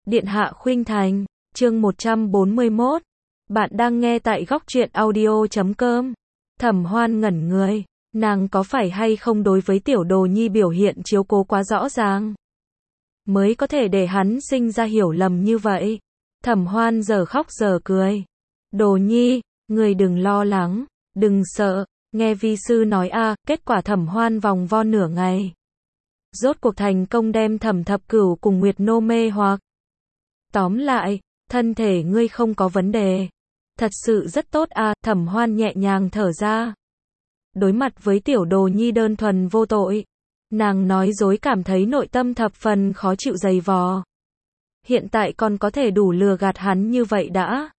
Điện hạ khuynh thành, chương 141. Bạn đang nghe tại góc truyện audio.com. Thẩm Hoan ngẩn người, nàng có phải hay không đối với tiểu đồ nhi biểu hiện chiếu cố quá rõ ràng, mới có thể để hắn sinh ra hiểu lầm như vậy. Thẩm Hoan giờ khóc giờ cười. Đồ nhi, người đừng lo lắng, đừng sợ, nghe vi sư nói kết quả Thẩm Hoan vòng vo nửa ngày. Rốt cuộc thành công đem Thẩm Thập Cửu cùng Nguyệt Nô mê hoặc. Tóm lại, thân thể ngươi không có vấn đề. Thật sự rất tốt Thẩm Hoan nhẹ nhàng thở ra. Đối mặt với tiểu đồ nhi đơn thuần vô tội, nàng nói dối cảm thấy nội tâm thập phần khó chịu dày vò. Hiện tại còn có thể đủ lừa gạt hắn như vậy đã.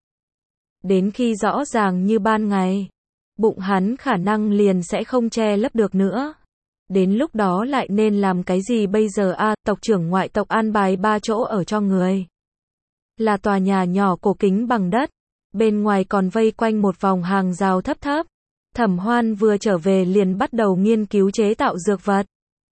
Đến khi rõ ràng như ban ngày, bụng hắn khả năng liền sẽ không che lấp được nữa. Đến lúc đó lại nên làm cái gì bây giờ tộc trưởng ngoại tộc an bài 3 chỗ ở cho người. Là tòa nhà nhỏ cổ kính bằng đất, bên ngoài còn vây quanh một vòng hàng rào thấp thấp. Thẩm Hoan vừa trở về liền bắt đầu nghiên cứu chế tạo dược vật.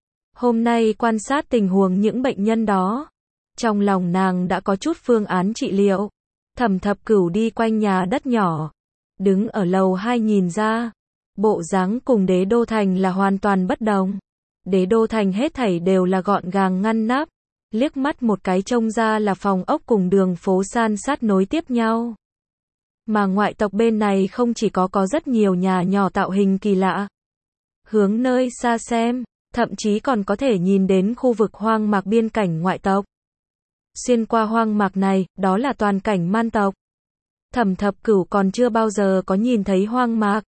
Hôm nay quan sát tình huống những bệnh nhân đó, trong lòng nàng đã có chút phương án trị liệu. Thẩm Thập Cửu đi quanh nhà đất nhỏ, đứng ở lầu 2 nhìn ra, bộ dáng cùng Đế Đô Thành là hoàn toàn bất đồng. Đế Đô Thành hết thảy đều là gọn gàng ngăn nắp, liếc mắt một cái trông ra là phòng ốc cùng đường phố san sát nối tiếp nhau. Mà ngoại tộc bên này không chỉ có rất nhiều nhà nhỏ tạo hình kỳ lạ. Hướng nơi xa xem, thậm chí còn có thể nhìn đến khu vực hoang mạc biên cảnh ngoại tộc. Xuyên qua hoang mạc này, đó là toàn cảnh man tộc. Thẩm Thập Cửu còn chưa bao giờ có nhìn thấy hoang mạc.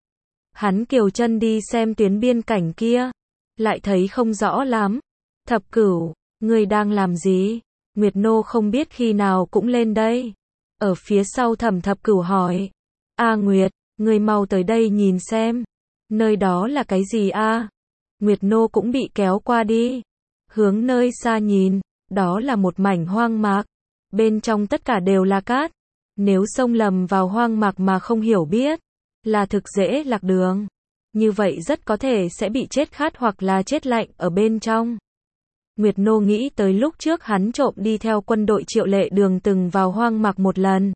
Hắn kiều chân đi xem tuyến biên cảnh kia, lại thấy không rõ lắm. Thập Cửu, ngươi đang làm gì? Nguyệt Nô không biết khi nào cũng lên đây. Ở phía sau Thẩm Thập Cửu hỏi. Nguyệt, ngươi mau tới đây nhìn xem. Nơi đó là cái gì Nguyệt Nô cũng bị kéo qua đi. Hướng nơi xa nhìn, đó là một mảnh hoang mạc. Bên trong tất cả đều là cát. Nếu xông lầm vào hoang mạc mà không hiểu biết, là thực dễ lạc đường. Như vậy rất có thể sẽ bị chết khát hoặc là chết lạnh ở bên trong. Nguyệt Nô nghĩ tới lúc trước hắn trộm đi theo quân đội Triệu Lệ Đường từng vào hoang mạc một lần.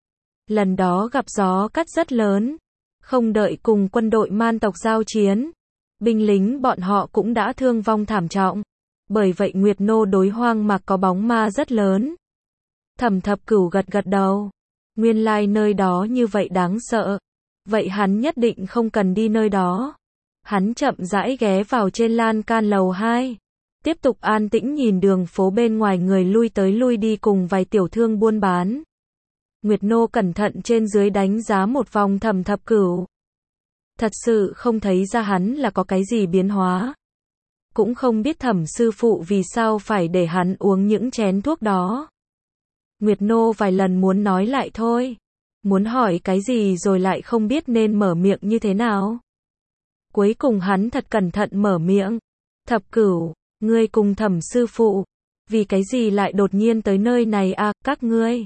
Lần đó gặp gió cát rất lớn, không đợi cùng quân đội man tộc giao chiến, binh lính bọn họ cũng đã thương vong thảm trọng. Bởi vậy Nguyệt Nô đối hoang mạc có bóng ma rất lớn. Thẩm Thập Cửu gật gật đầu. Nguyên lai nơi đó như vậy đáng sợ. Vậy hắn nhất định không cần đi nơi đó. Hắn chậm rãi ghé vào trên lan can lầu 2. Tiếp tục an tĩnh nhìn đường phố bên ngoài người lui tới lui đi cùng vài tiểu thương buôn bán. Nguyệt Nô cẩn thận trên dưới đánh giá một vòng Thẩm Thập Cửu. Thật sự không thấy ra hắn là có cái gì biến hóa. Cũng không biết Thẩm sư phụ vì sao phải để hắn uống những chén thuốc đó. Nguyệt Nô vài lần muốn nói lại thôi. Muốn hỏi cái gì rồi lại không biết nên mở miệng như thế nào. Cuối cùng hắn thật cẩn thận mở miệng. Thập Cửu, ngươi cùng Thẩm sư phụ, vì cái gì lại đột nhiên tới nơi này các ngươi?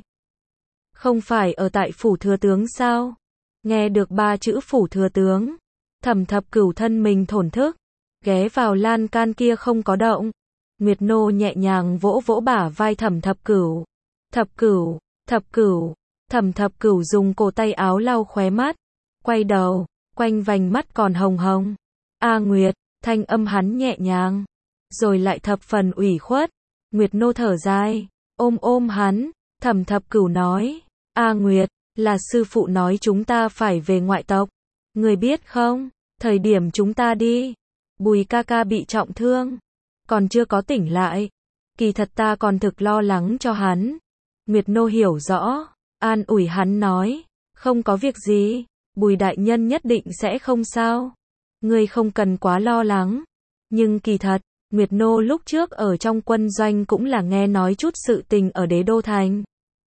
Không phải ở tại phủ thừa tướng sao? Nghe được 3 chữ phủ thừa tướng, Thẩm Thập Cửu thân mình thổn thức, ghé vào lan can kia không có động. Nguyệt Nô nhẹ nhàng vỗ vỗ bả vai Thẩm Thập Cửu. Thập Cửu, Thập Cửu. Thẩm Thập Cửu dùng cổ tay áo lau khóe mắt, quay đầu, quanh vành mắt còn hồng hồng. Nguyệt, thanh âm hắn nhẹ nhàng, rồi lại thập phần ủy khuất. Nguyệt Nô thở dài, ôm hắn. Thẩm Thập Cửu nói, Nguyệt, là sư phụ nói chúng ta phải về ngoại tộc. Người biết không, thời điểm chúng ta đi, Bùi ca ca bị trọng thương, còn chưa có tỉnh lại. Kỳ thật ta còn thực lo lắng cho hắn. Nguyệt Nô hiểu rõ, an ủi hắn nói, không có việc gì, Bùi đại nhân nhất định sẽ không sao. Ngươi không cần quá lo lắng. Nhưng kỳ thật, Nguyệt Nô lúc trước ở trong quân doanh cũng là nghe nói chút sự tình ở Đế Đô Thành.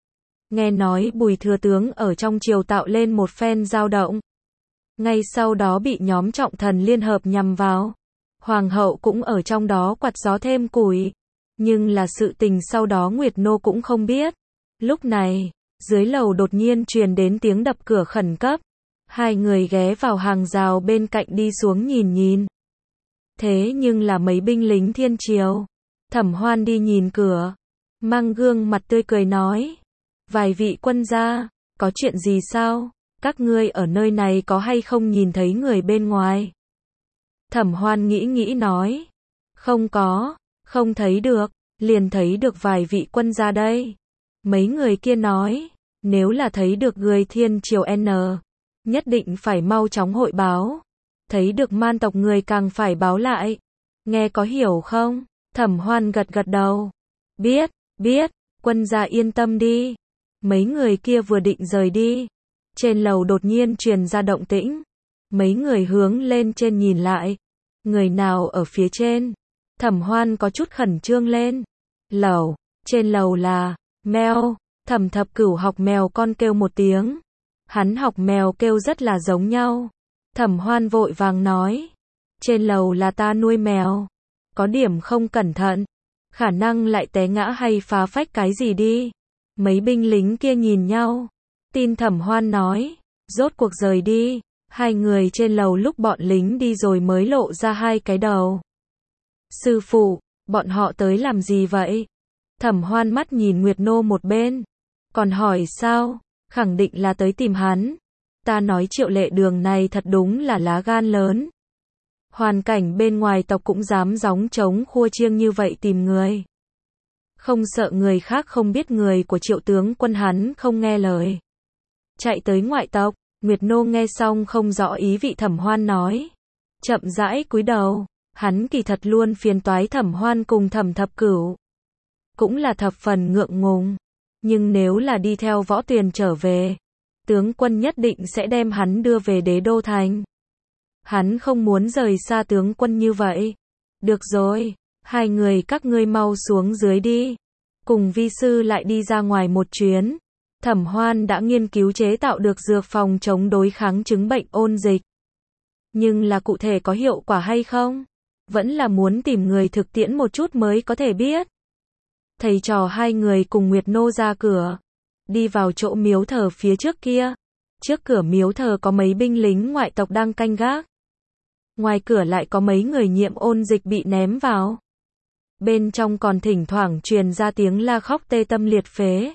Nghe nói Bùi thừa tướng ở trong triều tạo lên một phen dao động. Ngay sau đó bị nhóm trọng thần liên hợp nhằm vào. Hoàng hậu cũng ở trong đó quạt gió thêm củi. Nhưng là sự tình sau đó Nguyệt Nô cũng không biết. Lúc này, dưới lầu đột nhiên truyền đến tiếng đập cửa khẩn cấp. Hai người ghé vào hàng rào bên cạnh đi xuống nhìn. Thế nhưng là mấy binh lính thiên triều. Thẩm Hoan đi nhìn cửa. mang gương mặt tươi cười nói. Vài vị quân gia, có chuyện gì sao? Các ngươi ở nơi này có hay không nhìn thấy người bên ngoài? Thẩm Hoan nghĩ nghĩ nói. Không có, không thấy được, liền thấy được vài vị quân gia đây. Mấy người kia nói, nếu là thấy được người thiên triều N, nhất định phải mau chóng hội báo. Thấy được man tộc người càng phải báo lại. Nghe có hiểu không? Thẩm Hoan gật gật đầu. Biết, biết, quân gia yên tâm đi. Mấy người kia vừa định rời đi. Trên lầu đột nhiên truyền ra động tĩnh. Mấy người hướng lên trên nhìn lại. Người nào ở phía trên? Thẩm Hoan có chút khẩn trương lên. Lầu, trên lầu là mèo. Thẩm Thập Cửu học mèo con kêu một tiếng. Hắn học mèo kêu rất là giống nhau. Thẩm Hoan vội vàng nói. Trên lầu là ta nuôi mèo. Có điểm không cẩn thận. Khả năng lại té ngã hay phá phách cái gì đi. Mấy binh lính kia nhìn nhau. Tin Thẩm Hoan nói. Rốt cuộc rời đi. Hai người trên lầu lúc bọn lính đi rồi mới lộ ra hai cái đầu. Sư phụ, bọn họ tới làm gì vậy? Thẩm Hoan mắt nhìn Nguyệt Nô một bên. Còn hỏi sao? Khẳng định là tới tìm hắn. Ta nói Triệu Lệ Đường này thật đúng là lá gan lớn. Hoàn cảnh bên ngoài tộc cũng dám gióng trống khua chiêng như vậy tìm người. Không sợ người khác không biết người của Triệu tướng quân hắn không nghe lời. Chạy tới ngoại tộc. Nguyệt Nô nghe xong không rõ ý vị Thẩm Hoan nói. Chậm rãi cúi đầu. Hắn kỳ thật luôn phiền toái Thẩm Hoan cùng Thẩm Thập Cửu. Cũng là thập phần ngượng ngùng. Nhưng nếu là đi theo Võ Tuyền trở về, tướng quân nhất định sẽ đem hắn đưa về Đế Đô Thành. Hắn không muốn rời xa tướng quân như vậy. Được rồi, hai người các ngươi mau xuống dưới đi. Cùng vi sư lại đi ra ngoài một chuyến. Thẩm Hoan đã nghiên cứu chế tạo được dược phòng chống đối kháng chứng bệnh ôn dịch. Nhưng là cụ thể có hiệu quả hay không? Vẫn là muốn tìm người thực tiễn một chút mới có thể biết. Thầy trò hai người cùng Nguyệt Nô ra cửa. Đi vào chỗ miếu thờ phía trước kia. Trước cửa miếu thờ có mấy binh lính ngoại tộc đang canh gác. Ngoài cửa lại có mấy người nhiễm ôn dịch bị ném vào. Bên trong còn thỉnh thoảng truyền ra tiếng la khóc tê tâm liệt phế.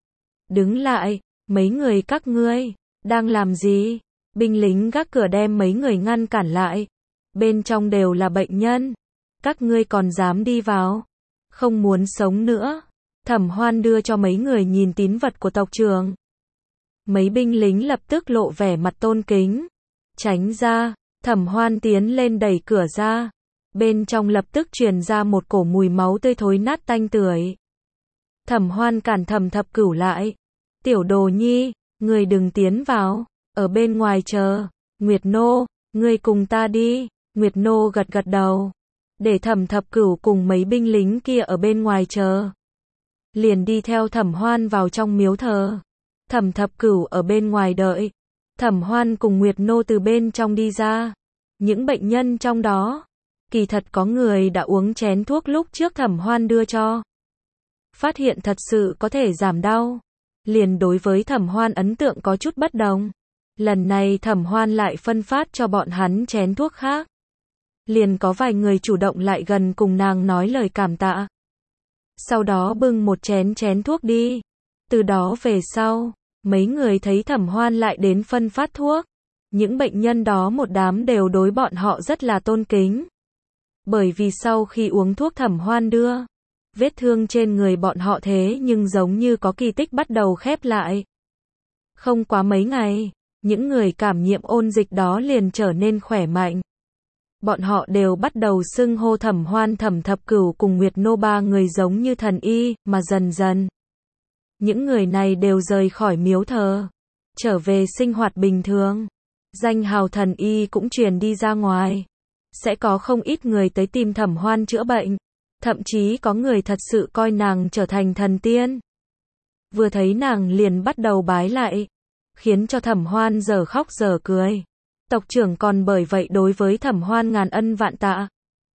Đứng lại, mấy người các ngươi, đang làm gì? Binh lính gác cửa đem mấy người ngăn cản lại. Bên trong đều là bệnh nhân. Các ngươi còn dám đi vào? Không muốn sống nữa. Thẩm Hoan đưa cho mấy người nhìn tín vật của tộc trưởng. Mấy binh lính lập tức lộ vẻ mặt tôn kính. Tránh ra, Thẩm Hoan tiến lên đẩy cửa ra. Bên trong lập tức truyền ra một cổ mùi máu tươi thối nát tanh tưởi. Thẩm Hoan cản Thẩm Thập Cửu lại. Tiểu Đồ Nhi, ngươi đừng tiến vào, ở bên ngoài chờ. Nguyệt Nô, ngươi cùng ta đi. Nguyệt Nô gật gật đầu. Để Thẩm Thập Cửu cùng mấy binh lính kia ở bên ngoài chờ. Liền đi theo Thẩm Hoan vào trong miếu thờ. Thẩm Thập Cửu ở bên ngoài đợi. Thẩm Hoan cùng Nguyệt Nô từ bên trong đi ra. Những bệnh nhân trong đó, kỳ thật có người đã uống chén thuốc lúc trước Thẩm Hoan đưa cho. Phát hiện thật sự có thể giảm đau. Liền đối với Thẩm Hoan ấn tượng có chút bất đồng. Lần này Thẩm Hoan lại phân phát cho bọn hắn chén thuốc khác. Liền có vài người chủ động lại gần cùng nàng nói lời cảm tạ. Sau đó bưng một chén thuốc đi. Từ đó về sau, mấy người thấy Thẩm Hoan lại đến phân phát thuốc. Những bệnh nhân đó một đám đều đối bọn họ rất là tôn kính. Bởi vì sau khi uống thuốc Thẩm Hoan đưa, vết thương trên người bọn họ thế nhưng giống như có kỳ tích bắt đầu khép lại. Không quá mấy ngày, những người cảm nhiễm ôn dịch đó liền trở nên khỏe mạnh. Bọn họ đều bắt đầu xưng hô Thẩm Hoan Thẩm Thập Cửu cùng Nguyệt Nô ba người giống như thần y, mà dần dần. Những người này đều rời khỏi miếu thờ, trở về sinh hoạt bình thường. Danh hào thần y cũng truyền đi ra ngoài. Sẽ có không ít người tới tìm Thẩm Hoan chữa bệnh. Thậm chí có người thật sự coi nàng trở thành thần tiên. Vừa thấy nàng liền bắt đầu bái lại. Khiến cho Thẩm Hoan giờ khóc giờ cười. Tộc trưởng còn bởi vậy đối với Thẩm Hoan ngàn ân vạn tạ.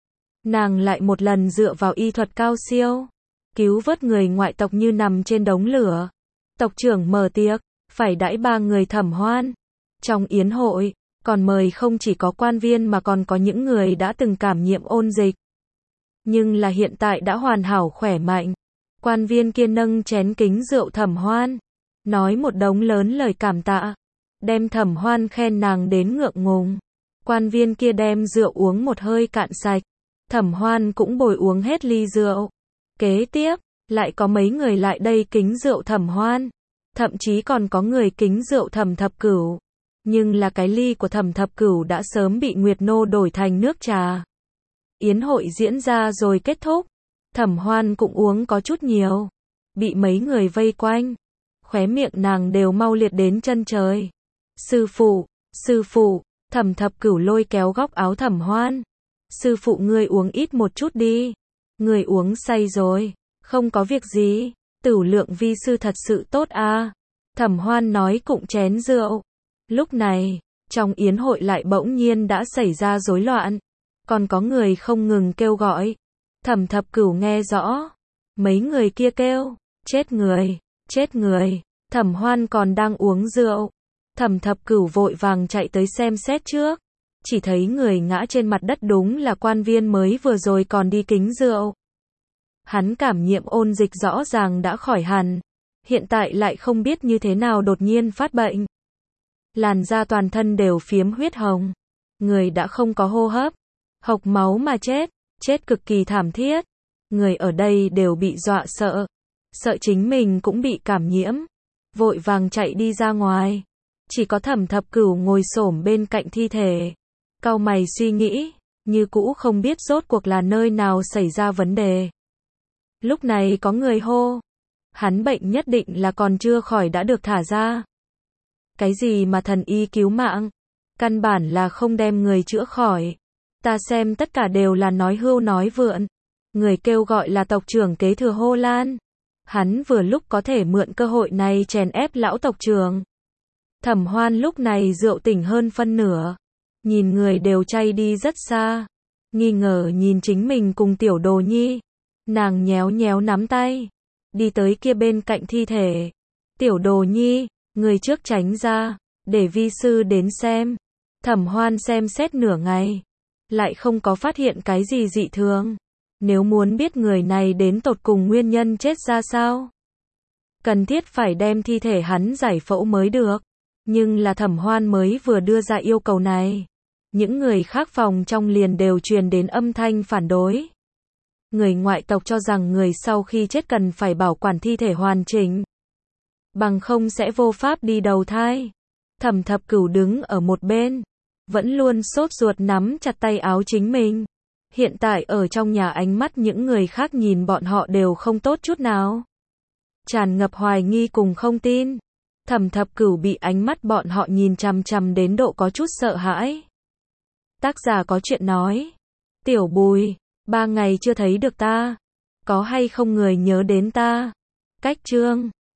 Nàng lại một lần dựa vào y thuật cao siêu. Cứu vớt người ngoại tộc như nằm trên đống lửa. Tộc trưởng mở tiệc, phải đãi ba người Thẩm Hoan. Trong yến hội, còn mời không chỉ có quan viên mà còn có những người đã từng cảm nhiễm ôn dịch. Nhưng là hiện tại đã hoàn hảo khỏe mạnh. Quan viên kia nâng chén kính rượu Thẩm Hoan, nói một đống lớn lời cảm tạ, đem Thẩm Hoan khen nàng đến ngượng ngùng. Quan viên kia đem rượu uống một hơi cạn sạch, Thẩm Hoan cũng bồi uống hết ly rượu. Kế tiếp, lại có mấy người lại đây kính rượu Thẩm Hoan, thậm chí còn có người kính rượu Thẩm Thập Cửu. Nhưng là cái ly của Thẩm Thập Cửu đã sớm bị Nguyệt Nô đổi thành nước trà. Yến hội diễn ra rồi kết thúc, Thẩm Hoan cũng uống có chút nhiều, bị mấy người vây quanh, khóe miệng nàng đều mau liệt đến chân trời. Sư phụ, Thẩm Thập Cửu lôi kéo góc áo Thẩm Hoan. Sư phụ ngươi uống ít một chút đi, ngươi uống say rồi, không có việc gì, tửu lượng vi sư thật sự tốt à. Thẩm Hoan nói cụng chén rượu. Lúc này, trong yến hội lại bỗng nhiên đã xảy ra rối loạn, còn có người không ngừng kêu gọi. Thẩm Thập Cửu nghe rõ, mấy người kia kêu, chết người, Thẩm Hoan còn đang uống rượu. Thẩm Thập Cửu vội vàng chạy tới xem xét trước, chỉ thấy người ngã trên mặt đất đúng là quan viên mới vừa rồi còn đi kính rượu. Hắn cảm nhiễm ôn dịch rõ ràng đã khỏi hẳn, hiện tại lại không biết như thế nào đột nhiên phát bệnh. Làn da toàn thân đều phiếm huyết hồng, người đã không có hô hấp, hộc máu mà chết cực kỳ thảm thiết. Người ở đây đều bị dọa sợ, sợ chính mình cũng bị cảm nhiễm, vội vàng chạy đi ra ngoài. Chỉ có Thẩm Thập Cửu ngồi xổm bên cạnh thi thể, cau mày suy nghĩ, như cũ không biết rốt cuộc là nơi nào xảy ra vấn đề. Lúc này có người hô, hắn bệnh nhất định là còn chưa khỏi đã được thả ra. Cái gì mà thần y cứu mạng, căn bản là không đem người chữa khỏi. Ta xem tất cả đều là nói hưu nói vượn. Người kêu gọi là tộc trưởng kế thừa Hô Lan. Hắn vừa lúc có thể mượn cơ hội này chèn ép lão tộc trưởng. Thẩm Hoan lúc này rượu tỉnh hơn phân nửa, nhìn người đều chay đi rất xa, nghi ngờ nhìn chính mình cùng Tiểu Đồ Nhi. Nàng nhéo nhéo nắm tay, đi tới kia bên cạnh thi thể. Tiểu Đồ Nhi, người trước tránh ra, để vi sư đến xem. Thẩm Hoan xem xét nửa ngày, lại không có phát hiện cái gì dị thường. Nếu muốn biết người này đến tột cùng nguyên nhân chết ra sao, cần thiết phải đem thi thể hắn giải phẫu mới được. Nhưng là Thẩm Hoan mới vừa đưa ra yêu cầu này, những người khác phòng trong liền đều truyền đến âm thanh phản đối. Người ngoại tộc cho rằng người sau khi chết cần phải bảo quản thi thể hoàn chỉnh, bằng không sẽ vô pháp đi đầu thai. Thẩm Thập Cửu đứng ở một bên, vẫn luôn sốt ruột nắm chặt tay áo chính mình. Hiện tại ở trong nhà ánh mắt những người khác nhìn bọn họ đều không tốt chút nào, tràn ngập hoài nghi cùng không tin. Thẩm Thập Cửu bị ánh mắt bọn họ nhìn chằm chằm đến độ có chút sợ hãi. Tác giả có chuyện nói, Tiểu Bùi, 3 ngày chưa thấy được ta, có hay không người nhớ đến ta? Cách chương